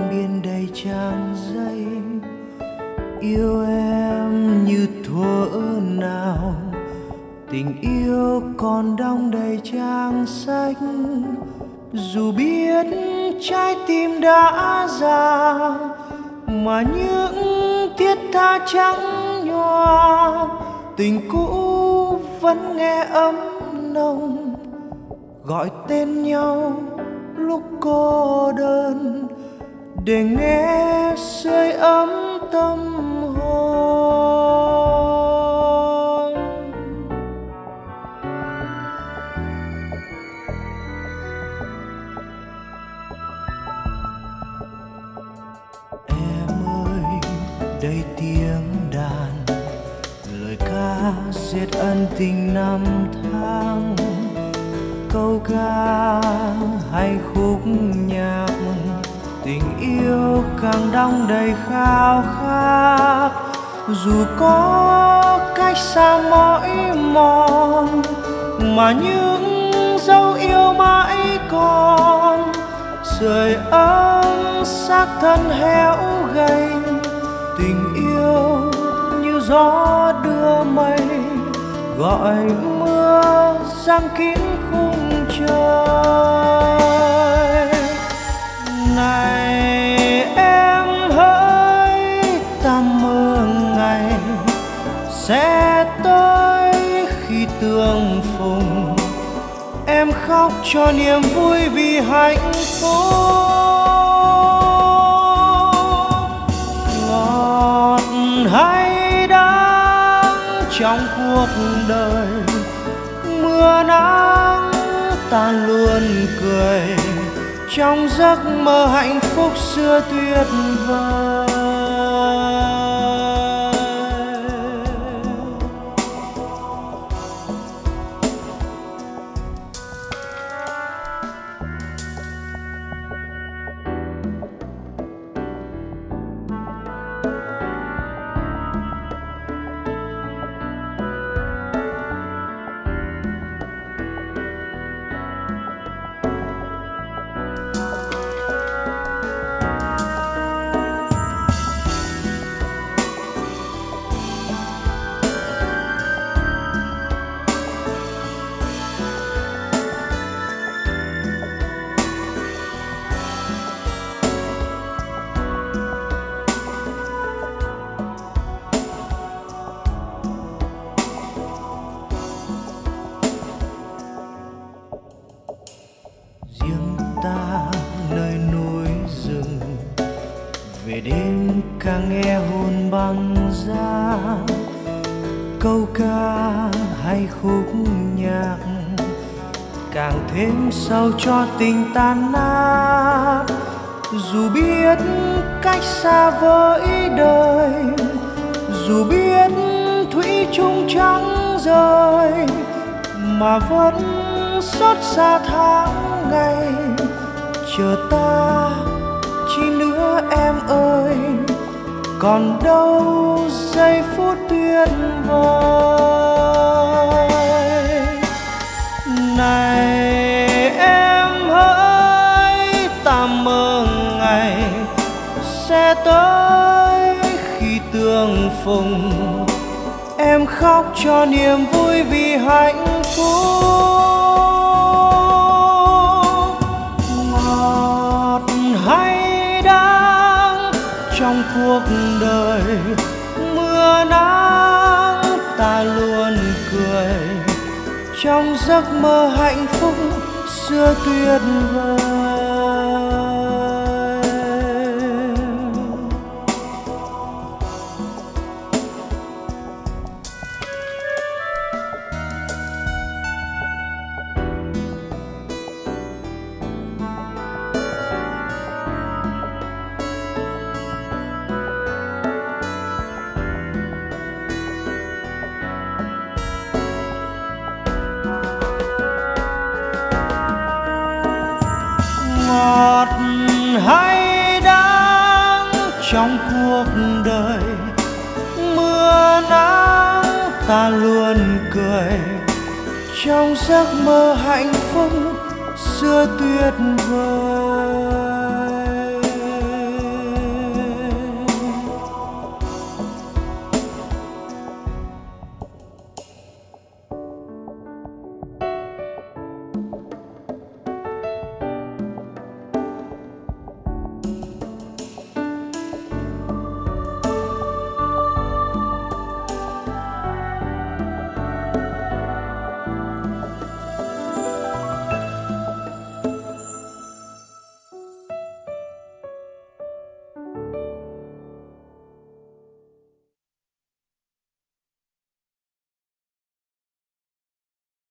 biên đầy trang giấy, yêu em như thuở nào, tình yêu còn đong đầy trang sách. Dù biết trái tim đã già, mà những thiết tha trắng nhòa, tình cũ vẫn nghe ấm nồng, gọi tên nhau lúc cô đơn, để nghe sưởi ấm tâm hồn. Em ơi, đây tiếng đàn, lời ca giết ân tình năm tháng, câu ca hay khúc nhạc, tình yêu càng đong đầy khao khát. Dù có cách xa mỏi mòn, mà những dấu yêu mãi còn, sưởi ấm xác thân héo gầy. Tình yêu như gió đưa mây, gọi mưa giăng kín khung trời. Này em hỡi, ta mơ ngày sẽ tới khi tương phùng. Em khóc cho niềm vui vì hạnh phúc. Ngọt hay đắng trong cuộc đời, mưa nắng ta luôn cười, trong giấc mơ hạnh phúc xưa tuyệt vời. Riêng ta nơi núi rừng, về đêm càng nghe hồn băng giá, câu ca hay khúc nhạc càng thêm sâu cho tình tan nát. Dù biết cách xa với đời, dù biết thủy chung chẳng rời, mà vẫn xót xa tháng ngày. Chờ ta chi nữa em ơi, còn đâu giây phút tuyệt vời. Này em hỡi, ta mơ ngày sẽ tới khi tương phùng. Em khóc cho niềm vui vì hạnh phúc. Ngọt hay đắng trong cuộc đời, mưa nắng ta luôn cười, trong giấc mơ hạnh phúc xưa tuyệt vời. Ngọt hay đắng trong cuộc đời, mưa nắng ta luôn cười, trong giấc mơ hạnh phúc xưa tuyệt vời.